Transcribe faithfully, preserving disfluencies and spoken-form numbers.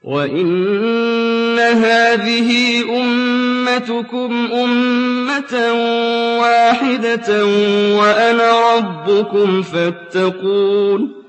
وَإِنَّ هَٰذِهِ أُمَّتُكُمْ أُمَّةً وَاحِدَةً وَأَنَا رَبُّكُمْ فَاتَّقُونِ